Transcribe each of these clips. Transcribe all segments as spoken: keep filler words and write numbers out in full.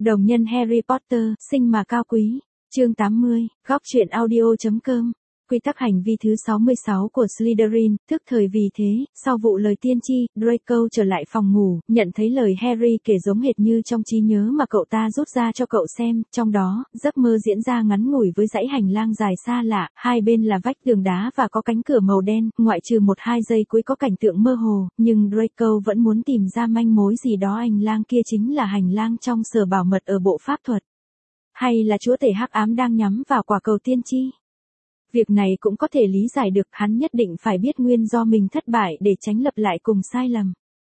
Đồng nhân Harry Potter, sinh mà cao quý. Chương tám mươi, góc truyện audio.com. Quy tắc hành vi thứ sáu mươi sáu của Slytherin, thức thời vì thế, sau vụ lời tiên tri, Draco trở lại phòng ngủ, nhận thấy lời Harry kể giống hệt như trong trí nhớ mà cậu ta rút ra cho cậu xem, trong đó, giấc mơ diễn ra ngắn ngủi với dãy hành lang dài xa lạ, hai bên là vách tường đá và có cánh cửa màu đen, ngoại trừ một hai giây cuối có cảnh tượng mơ hồ, nhưng Draco vẫn muốn tìm ra manh mối gì đó. Hành lang kia chính là hành lang trong sở bảo mật ở bộ pháp thuật. Hay là chúa tể hắc ám đang nhắm vào quả cầu tiên tri? Việc này cũng có thể lý giải được, hắn nhất định phải biết nguyên do mình thất bại để tránh lặp lại cùng sai lầm.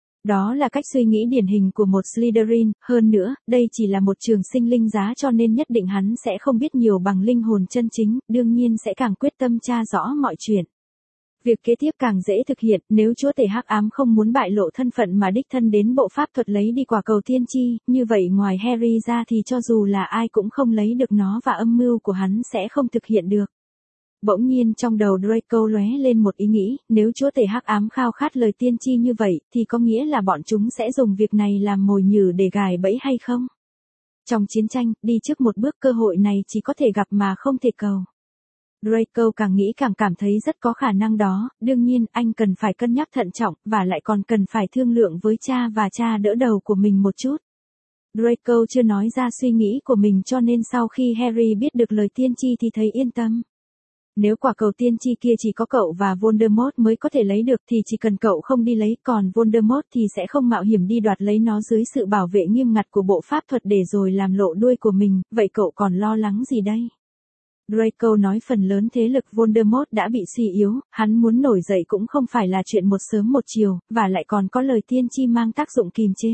Đó là cách suy nghĩ điển hình của một Slytherin, hơn nữa, đây chỉ là một trường sinh linh giá cho nên nhất định hắn sẽ không biết nhiều bằng linh hồn chân chính, đương nhiên sẽ càng quyết tâm tra rõ mọi chuyện. Việc kế tiếp càng dễ thực hiện, nếu chúa tể hắc ám không muốn bại lộ thân phận mà đích thân đến bộ pháp thuật lấy đi quả cầu tiên tri, như vậy ngoài Harry ra thì cho dù là ai cũng không lấy được nó và âm mưu của hắn sẽ không thực hiện được. Bỗng nhiên trong đầu Draco lóe lên một ý nghĩ, nếu chúa tể hắc ám khao khát lời tiên tri như vậy, thì có nghĩa là bọn chúng sẽ dùng việc này làm mồi nhử để gài bẫy hay không? Trong chiến tranh, đi trước một bước, cơ hội này chỉ có thể gặp mà không thể cầu. Draco càng nghĩ càng cảm thấy rất có khả năng đó, đương nhiên anh cần phải cân nhắc thận trọng, và lại còn cần phải thương lượng với cha và cha đỡ đầu của mình một chút. Draco chưa nói ra suy nghĩ của mình cho nên sau khi Harry biết được lời tiên tri thì thấy yên tâm. Nếu quả cầu tiên tri kia chỉ có cậu và Voldemort mới có thể lấy được thì chỉ cần cậu không đi lấy, còn Voldemort thì sẽ không mạo hiểm đi đoạt lấy nó dưới sự bảo vệ nghiêm ngặt của bộ pháp thuật để rồi làm lộ đuôi của mình, vậy cậu còn lo lắng gì đây? Draco nói phần lớn thế lực Voldemort đã bị suy yếu, hắn muốn nổi dậy cũng không phải là chuyện một sớm một chiều, và lại còn có lời tiên tri mang tác dụng kìm chế.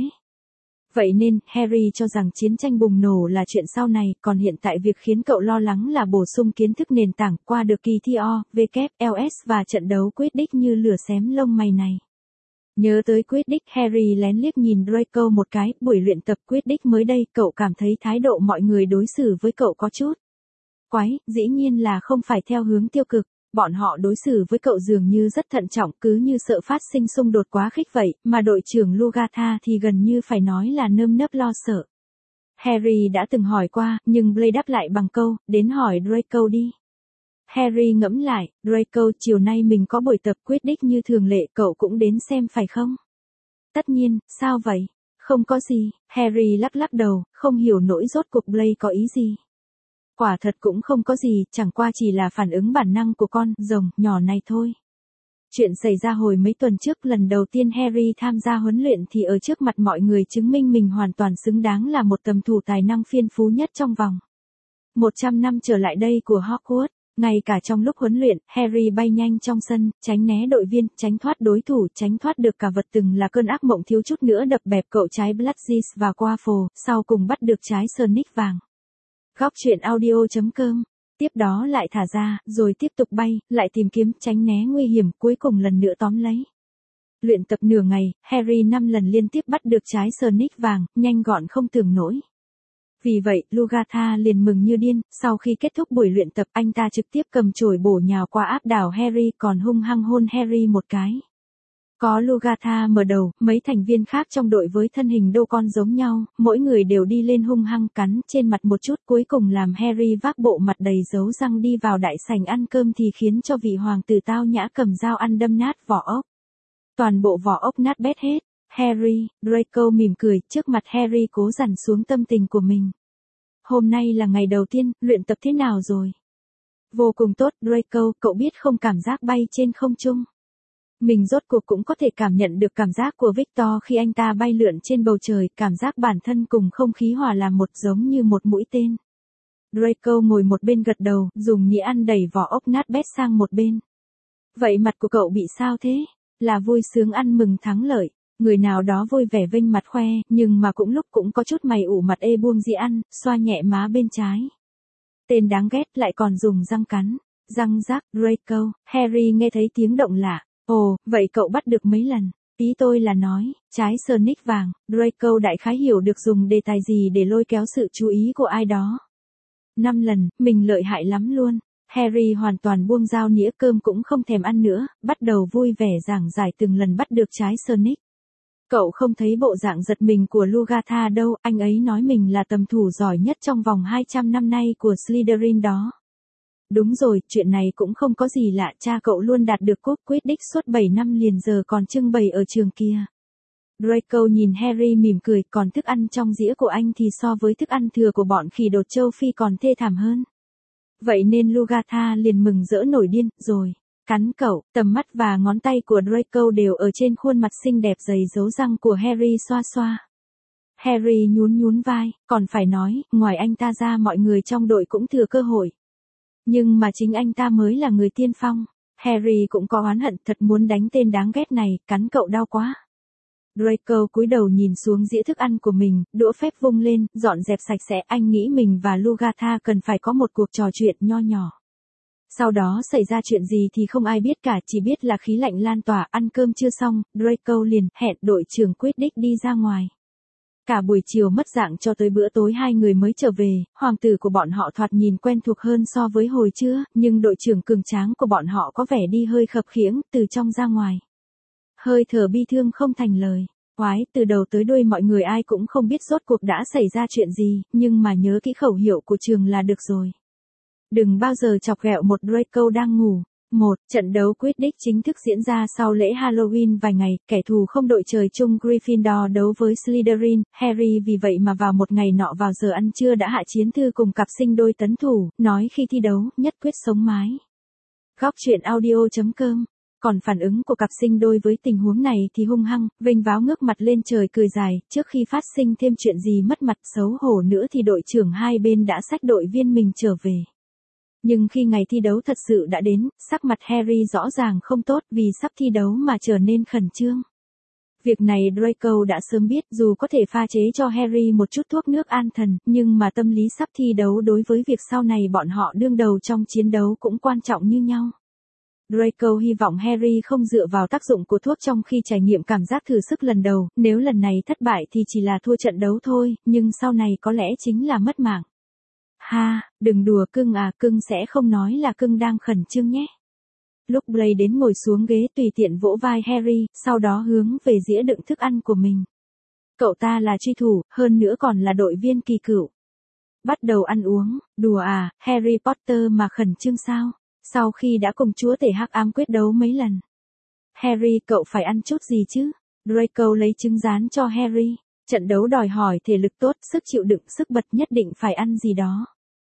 Vậy nên, Harry cho rằng chiến tranh bùng nổ là chuyện sau này, còn hiện tại việc khiến cậu lo lắng là bổ sung kiến thức nền tảng qua được kỳ thi O, W, L S và trận đấu Quidditch như lửa xém lông mày này. Nhớ tới Quidditch, Harry lén liếc nhìn Draco một cái, buổi luyện tập Quidditch mới đây, cậu cảm thấy thái độ mọi người đối xử với cậu có chút quái, dĩ nhiên là không phải theo hướng tiêu cực. Bọn họ đối xử với cậu dường như rất thận trọng, cứ như sợ phát sinh xung đột quá khích vậy, mà đội trưởng Lugatha thì gần như phải nói là nơm nớp lo sợ. Harry đã từng hỏi qua, nhưng Blaise đáp lại bằng câu, đến hỏi Draco đi. Harry ngẫm lại, Draco, chiều nay mình có buổi tập Quidditch như thường lệ, cậu cũng đến xem phải không? Tất nhiên, sao vậy? Không có gì, Harry lắc lắc đầu, không hiểu nỗi rốt cuộc Blaise có ý gì. Quả thật cũng không có gì, chẳng qua chỉ là phản ứng bản năng của con rồng nhỏ này thôi. Chuyện xảy ra hồi mấy tuần trước, lần đầu tiên Harry tham gia huấn luyện thì ở trước mặt mọi người chứng minh mình hoàn toàn xứng đáng là một tầm thủ tài năng phiên phú nhất trong vòng một trăm năm trở lại đây của Hogwarts. Ngay cả trong lúc huấn luyện, Harry bay nhanh trong sân, tránh né đội viên, tránh thoát đối thủ, tránh thoát được cả vật từng là cơn ác mộng thiếu chút nữa đập bẹp cậu trái Blacksis và Quaffle, sau cùng bắt được trái Sonic vàng. Góc truyện audio.com. Tiếp đó lại thả ra, rồi tiếp tục bay, lại tìm kiếm, tránh né nguy hiểm, cuối cùng lần nữa tóm lấy. Luyện tập nửa ngày, Harry năm lần liên tiếp bắt được trái Sonic vàng, nhanh gọn không tưởng nổi. Vì vậy, Lugatha liền mừng như điên, sau khi kết thúc buổi luyện tập, anh ta trực tiếp cầm chổi bổ nhào qua áp đảo Harry, còn hung hăng hôn Harry một cái. Có Lugatha mở đầu, mấy thành viên khác trong đội với thân hình đô con giống nhau, mỗi người đều đi lên hung hăng cắn trên mặt một chút, cuối cùng làm Harry vác bộ mặt đầy dấu răng đi vào đại sảnh ăn cơm thì khiến cho vị hoàng tử tao nhã cầm dao ăn đâm nát vỏ ốc. Toàn bộ vỏ ốc nát bét hết. Harry, Draco mỉm cười, trước mặt Harry cố dằn xuống tâm tình của mình. Hôm nay là ngày đầu tiên, luyện tập thế nào rồi? Vô cùng tốt, Draco, cậu biết không, cảm giác bay trên không trung. Mình rốt cuộc cũng có thể cảm nhận được cảm giác của Victor khi anh ta bay lượn trên bầu trời, cảm giác bản thân cùng không khí hòa làm một, giống như một mũi tên. Draco ngồi một bên gật đầu, dùng nhĩ ăn đẩy vỏ ốc nát bét sang một bên. Vậy mặt của cậu bị sao thế? Là vui sướng ăn mừng thắng lợi. Người nào đó vui vẻ vênh mặt khoe, nhưng mà cũng lúc cũng có chút mày ủ mặt ê buông dĩ ăn, xoa nhẹ má bên trái. Tên đáng ghét lại còn dùng răng cắn. Răng rác, Draco, Harry nghe thấy tiếng động lạ. Ồ, vậy cậu bắt được mấy lần? Ý tôi là nói, trái Sonic vàng, Draco đại khái hiểu được dùng đề tài gì để lôi kéo sự chú ý của ai đó. Năm lần, mình lợi hại lắm luôn. Harry hoàn toàn buông dao nĩa, cơm cũng không thèm ăn nữa, bắt đầu vui vẻ giảng giải từng lần bắt được trái Sonic. Cậu không thấy bộ dạng giật mình của Lugatha đâu, anh ấy nói mình là tầm thủ giỏi nhất trong vòng hai trăm năm nay của Slytherin đó. Đúng rồi, chuyện này cũng không có gì lạ, cha cậu luôn đạt được cúp Quidditch suốt bảy năm liền giờ còn trưng bày ở trường kia. Draco nhìn Harry mỉm cười, còn thức ăn trong dĩa của anh thì so với thức ăn thừa của bọn khỉ đột châu Phi còn thê thảm hơn. Vậy nên Lugatha liền mừng rỡ nổi điên, rồi. Cắn cậu, tầm mắt và ngón tay của Draco đều ở trên khuôn mặt xinh đẹp dày dấu răng của Harry xoa xoa. Harry nhún nhún vai, còn phải nói, ngoài anh ta ra mọi người trong đội cũng thừa cơ hội. Nhưng mà chính anh ta mới là người tiên phong. Harry cũng có oán hận, thật muốn đánh tên đáng ghét này, cắn cậu đau quá. Draco cúi đầu nhìn xuống dĩa thức ăn của mình, đũa phép vung lên, dọn dẹp sạch sẽ, anh nghĩ mình và Lugatha cần phải có một cuộc trò chuyện nho nhỏ. Sau đó xảy ra chuyện gì thì không ai biết cả, chỉ biết là khí lạnh lan tỏa, ăn cơm chưa xong, Draco liền hẹn đội trưởng Quidditch đi ra ngoài. Cả buổi chiều mất dạng cho tới bữa tối hai người mới trở về, hoàng tử của bọn họ thoạt nhìn quen thuộc hơn so với hồi trưa, nhưng đội trưởng cường tráng của bọn họ có vẻ đi hơi khập khiễng, từ trong ra ngoài. Hơi thở bi thương không thành lời. Quái, từ đầu tới đuôi mọi người ai cũng không biết rốt cuộc đã xảy ra chuyện gì, nhưng mà nhớ kỹ khẩu hiệu của trường là được rồi. Đừng bao giờ chọc ghẹo một Draco đang ngủ. một. Trận đấu Quidditch chính thức diễn ra sau lễ Halloween vài ngày, kẻ thù không đội trời chung Gryffindor đấu với Slytherin, Harry vì vậy mà vào một ngày nọ vào giờ ăn trưa đã hạ chiến thư cùng cặp sinh đôi tấn thủ, nói khi thi đấu, nhất quyết sống mái. Góc truyện audio chấm com. Còn phản ứng của cặp sinh đôi với tình huống này thì hung hăng, vênh váo ngước mặt lên trời cười dài, trước khi phát sinh thêm chuyện gì mất mặt xấu hổ nữa thì đội trưởng hai bên đã xách đội viên mình trở về. Nhưng khi ngày thi đấu thật sự đã đến, sắc mặt Harry rõ ràng không tốt vì sắp thi đấu mà trở nên khẩn trương. Việc này Draco đã sớm biết, dù có thể pha chế cho Harry một chút thuốc nước an thần, nhưng mà tâm lý sắp thi đấu đối với việc sau này bọn họ đương đầu trong chiến đấu cũng quan trọng như nhau. Draco hy vọng Harry không dựa vào tác dụng của thuốc trong khi trải nghiệm cảm giác thử sức lần đầu, nếu lần này thất bại thì chỉ là thua trận đấu thôi, nhưng sau này có lẽ chính là mất mạng. Ha, đừng đùa cưng à, cưng sẽ không nói là cưng đang khẩn trương nhé. Lúc Blaise đến ngồi xuống ghế tùy tiện vỗ vai Harry, sau đó hướng về dĩa đựng thức ăn của mình. Cậu ta là truy thủ, hơn nữa còn là đội viên kỳ cựu. Bắt đầu ăn uống, đùa à, Harry Potter mà khẩn trương sao? Sau khi đã cùng chúa tể hắc ám quyết đấu mấy lần. Harry, cậu phải ăn chút gì chứ? Draco lấy trứng rán cho Harry. Trận đấu đòi hỏi thể lực tốt, sức chịu đựng, sức bật, nhất định phải ăn gì đó.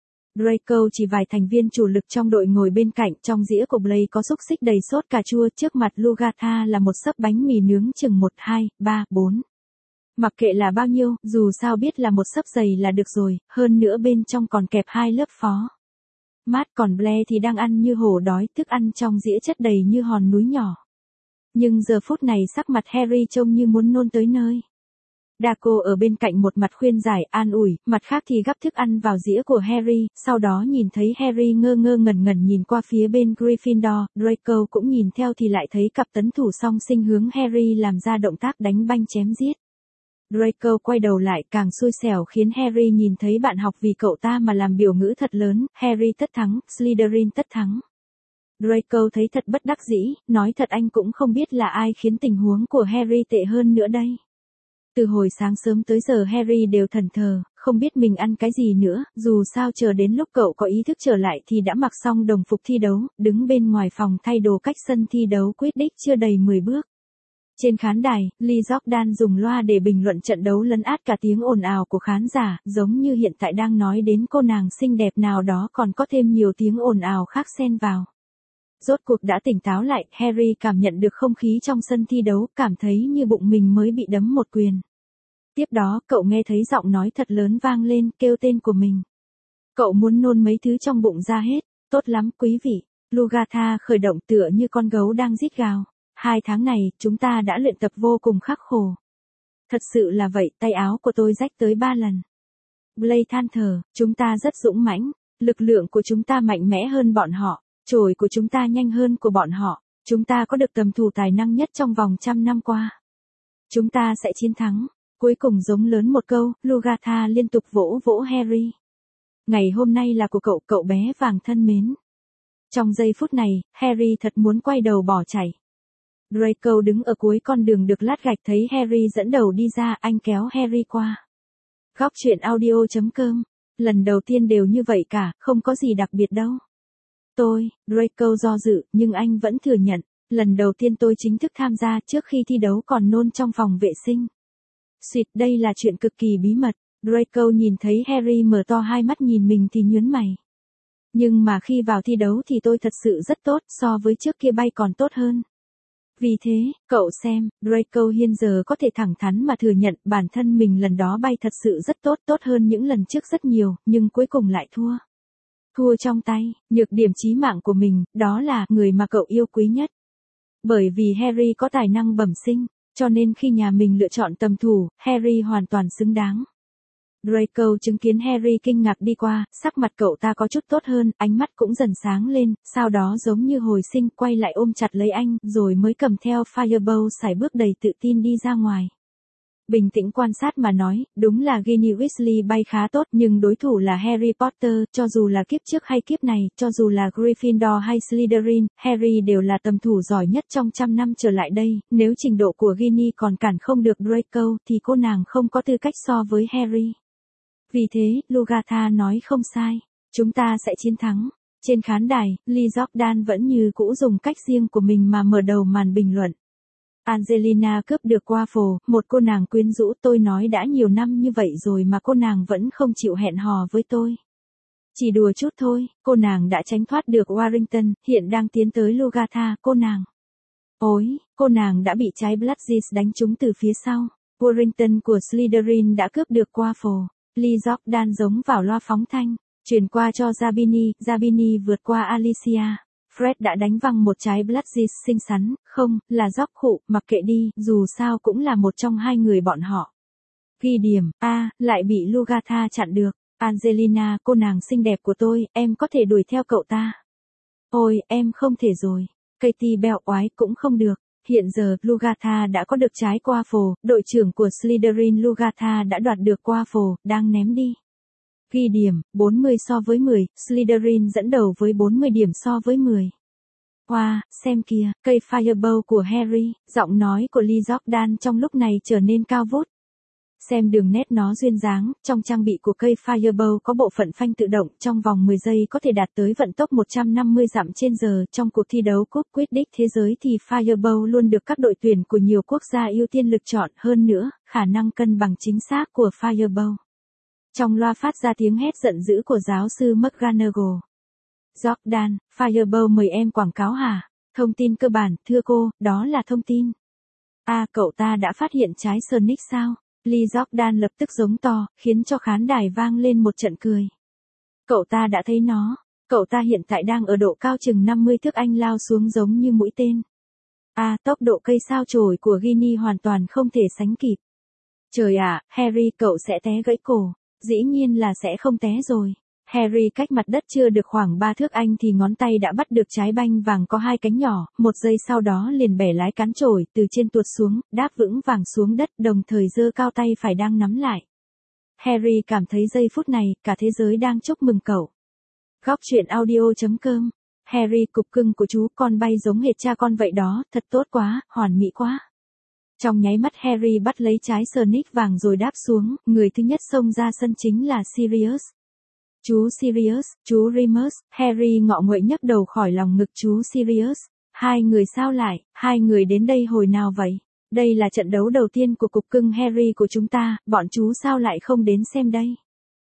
Draco chỉ vài thành viên chủ lực trong đội ngồi bên cạnh, trong dĩa của Blaise có xúc xích đầy sốt cà chua, trước mặt Lugatha là một xấp bánh mì nướng chừng một, hai, ba, bốn. Mặc kệ là bao nhiêu, dù sao biết là một xấp dày là được rồi, hơn nữa bên trong còn kẹp hai lớp phó. Mát, còn Blaise thì đang ăn như hổ đói, thức ăn trong dĩa chất đầy như hòn núi nhỏ. Nhưng giờ phút này sắc mặt Harry trông như muốn nôn tới nơi. Draco ở bên cạnh một mặt khuyên giải, an ủi, mặt khác thì gắp thức ăn vào dĩa của Harry, sau đó nhìn thấy Harry ngơ ngơ ngẩn ngẩn nhìn qua phía bên Gryffindor, Draco cũng nhìn theo thì lại thấy cặp tấn thủ song sinh hướng Harry làm ra động tác đánh banh chém giết. Draco quay đầu lại càng xui xẻo khiến Harry nhìn thấy bạn học vì cậu ta mà làm biểu ngữ thật lớn, Harry tất thắng, Slytherin tất thắng. Draco thấy thật bất đắc dĩ, nói thật anh cũng không biết là ai khiến tình huống của Harry tệ hơn nữa đây. Từ hồi sáng sớm tới giờ Harry đều thẫn thờ, không biết mình ăn cái gì nữa, dù sao chờ đến lúc cậu có ý thức trở lại thì đã mặc xong đồng phục thi đấu, đứng bên ngoài phòng thay đồ cách sân thi đấu Quidditch chưa đầy mười bước. Trên khán đài, Lee Jordan dùng loa để bình luận trận đấu lấn át cả tiếng ồn ào của khán giả, giống như hiện tại đang nói đến cô nàng xinh đẹp nào đó còn có thêm nhiều tiếng ồn ào khác xen vào. Rốt cuộc đã tỉnh táo lại, Harry cảm nhận được không khí trong sân thi đấu, cảm thấy như bụng mình mới bị đấm một quyền. Tiếp đó, cậu nghe thấy giọng nói thật lớn vang lên, kêu tên của mình. Cậu muốn nôn mấy thứ trong bụng ra hết, tốt lắm quý vị. Lugatha khởi động tựa như con gấu đang rít gào. Hai tháng này, chúng ta đã luyện tập vô cùng khắc khổ. Thật sự là vậy, tay áo của tôi rách tới ba lần. Blaise than thở, chúng ta rất dũng mãnh, lực lượng của chúng ta mạnh mẽ hơn bọn họ. Chổi của chúng ta nhanh hơn của bọn họ, chúng ta có được tầm thủ tài năng nhất trong vòng trăm năm qua. Chúng ta sẽ chiến thắng. Cuối cùng giống lớn một câu, Lugatha liên tục vỗ vỗ Harry. Ngày hôm nay là của cậu, cậu bé vàng thân mến. Trong giây phút này, Harry thật muốn quay đầu bỏ chạy. Draco đứng ở cuối con đường được lát gạch thấy Harry dẫn đầu đi ra, anh kéo Harry qua. Góc truyện audio chấm com. Lần đầu tiên đều như vậy cả, không có gì đặc biệt đâu. Tôi, Draco do dự, nhưng anh vẫn thừa nhận. Lần đầu tiên tôi chính thức tham gia, trước khi thi đấu còn nôn trong phòng vệ sinh. Xịt, đây là chuyện cực kỳ bí mật. Draco nhìn thấy Harry mở to hai mắt nhìn mình thì nhướng mày. Nhưng mà khi vào thi đấu thì tôi thật sự rất tốt, so với trước kia bay còn tốt hơn. Vì thế, cậu xem, Draco hiện giờ có thể thẳng thắn mà thừa nhận bản thân mình lần đó bay thật sự rất tốt, tốt hơn những lần trước rất nhiều, nhưng cuối cùng lại thua. Thua trong tay, nhược điểm chí mạng của mình, đó là người mà cậu yêu quý nhất. Bởi vì Harry có tài năng bẩm sinh, cho nên khi nhà mình lựa chọn tầm thủ, Harry hoàn toàn xứng đáng. Draco chứng kiến Harry kinh ngạc đi qua, sắc mặt cậu ta có chút tốt hơn, ánh mắt cũng dần sáng lên, sau đó giống như hồi sinh quay lại ôm chặt lấy anh, rồi mới cầm theo Firebolt sải bước đầy tự tin đi ra ngoài. Bình tĩnh quan sát mà nói, đúng là Ginny Weasley bay khá tốt, nhưng đối thủ là Harry Potter, cho dù là kiếp trước hay kiếp này, cho dù là Gryffindor hay Slytherin, Harry đều là tầm thủ giỏi nhất trong trăm năm trở lại đây, nếu trình độ của Ginny còn cản không được Draco, thì cô nàng không có tư cách so với Harry. Vì thế, Lugatha nói không sai, chúng ta sẽ chiến thắng. Trên khán đài, Lee Jordan vẫn như cũ dùng cách riêng của mình mà mở đầu màn bình luận. Angelina cướp được Quaffle, một cô nàng quyến rũ, tôi nói đã nhiều năm như vậy rồi mà cô nàng vẫn không chịu hẹn hò với tôi. Chỉ đùa chút thôi, cô nàng đã tránh thoát được Warrington, hiện đang tiến tới Lugatha, cô nàng. Ôi, cô nàng đã bị trái Bludgeons đánh trúng từ phía sau. Warrington của Slytherin đã cướp được Quaffle. Lee Jordan giống vào loa phóng thanh, truyền qua cho Zabini, Zabini vượt qua Alicia. Fred đã đánh văng một trái Bludgeons xinh xắn, không, là Gióc khụ, mặc kệ đi, dù sao cũng là một trong hai người bọn họ. Ghi điểm, a, à, lại bị Lugatha chặn được. Angelina, cô nàng xinh đẹp của tôi, em có thể đuổi theo cậu ta. Ôi, em không thể rồi. Katie bèo oái cũng không được. Hiện giờ, Lugatha đã có được trái Quaffle, đội trưởng của Slytherin Lugatha đã đoạt được Quaffle, đang ném đi. Ghi điểm, bốn mươi so với mười, Slytherin dẫn đầu với bốn mươi điểm so với mười. Wow, xem kìa, cây Firebolt của Harry, giọng nói của Lee Jordan trong lúc này trở nên cao vút. Xem đường nét nó duyên dáng, trong trang bị của cây Firebolt có bộ phận phanh tự động, trong vòng mười giây có thể đạt tới vận tốc một trăm năm mươi dặm trên giờ. Trong cuộc thi đấu cúp Quidditch thế giới thì Firebolt luôn được các đội tuyển của nhiều quốc gia ưu tiên lựa chọn, hơn nữa, khả năng cân bằng chính xác của Firebolt. Trong loa phát ra tiếng hét giận dữ của giáo sư McGonagall. Jordan, Firebolt mời em quảng cáo hả? Thông tin cơ bản, thưa cô, đó là thông tin. À, cậu ta đã phát hiện trái Sonic sao? Lee Jordan lập tức giống to, khiến cho khán đài vang lên một trận cười. Cậu ta đã thấy nó. Cậu ta hiện tại đang ở độ cao chừng năm mươi thước, anh lao xuống giống như mũi tên. À, tốc độ cây sao chổi của Ginny hoàn toàn không thể sánh kịp. Trời ạ, à, Harry cậu sẽ té gãy cổ. Dĩ nhiên là sẽ không té rồi. Harry cách mặt đất chưa được khoảng ba thước anh thì ngón tay đã bắt được trái banh vàng có hai cánh nhỏ, một giây sau đó liền bẻ lái cán chổi, từ trên tuột xuống, đáp vững vàng xuống đất, đồng thời giơ cao tay phải đang nắm lại. Harry cảm thấy giây phút này, cả thế giới đang chúc mừng cậu. Góc truyện audio chấm com. Harry, cục cưng của chú, con bay giống hệt cha con vậy đó, thật tốt quá, hoàn mỹ quá. Trong nháy mắt Harry bắt lấy trái Sonic vàng rồi đáp xuống, người thứ nhất xông ra sân chính là Sirius. Chú Sirius, chú Remus, Harry ngọ nguậy nhấc đầu khỏi lòng ngực chú Sirius. Hai người sao lại, hai người đến đây hồi nào vậy? Đây là trận đấu đầu tiên của cục cưng Harry của chúng ta, bọn chú sao lại không đến xem đây?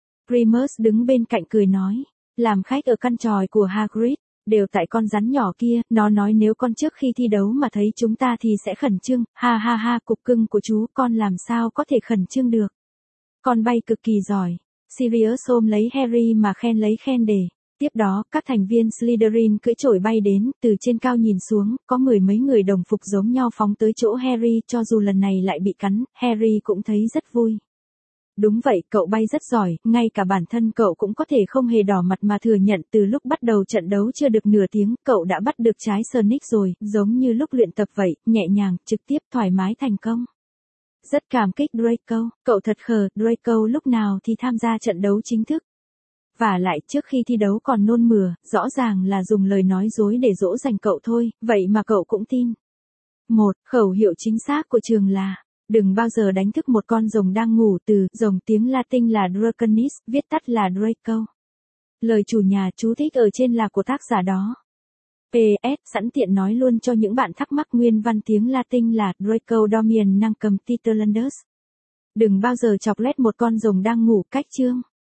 Remus đứng bên cạnh cười nói, làm khách ở căn tròi của Hagrid, đều tại con rắn nhỏ kia, nó nói nếu con trước khi thi đấu mà thấy chúng ta thì sẽ khẩn trương, ha ha ha, cục cưng của chú, con làm sao có thể khẩn trương được? Con bay cực kỳ giỏi. Sirius ôm lấy Harry mà khen lấy khen để. Tiếp đó, các thành viên Slytherin cưỡi chổi bay đến, từ trên cao nhìn xuống, có mười mấy người đồng phục giống nhau phóng tới chỗ Harry, cho dù lần này lại bị cắn, Harry cũng thấy rất vui. Đúng vậy, cậu bay rất giỏi, ngay cả bản thân cậu cũng có thể không hề đỏ mặt mà thừa nhận từ lúc bắt đầu trận đấu chưa được nửa tiếng, cậu đã bắt được trái Sonic rồi, giống như lúc luyện tập vậy, nhẹ nhàng, trực tiếp, thoải mái thành công. Rất cảm kích Draco, cậu thật khờ, Draco lúc nào thì tham gia trận đấu chính thức. Và lại trước khi thi đấu còn nôn mửa, rõ ràng là dùng lời nói dối để dỗ dành cậu thôi, vậy mà cậu cũng tin. một. Khẩu hiệu chính xác của trường là đừng bao giờ đánh thức một con rồng đang ngủ. Từ rồng tiếng Latin là Draconis, viết tắt là Draco. Lời chủ nhà chú thích ở trên là của tác giả đó. pê ét Sẵn tiện nói luôn cho những bạn thắc mắc, nguyên văn tiếng Latin là Draco Domian Nancum Titerlandus. Đừng bao giờ chọc lét một con rồng đang ngủ. Cách chương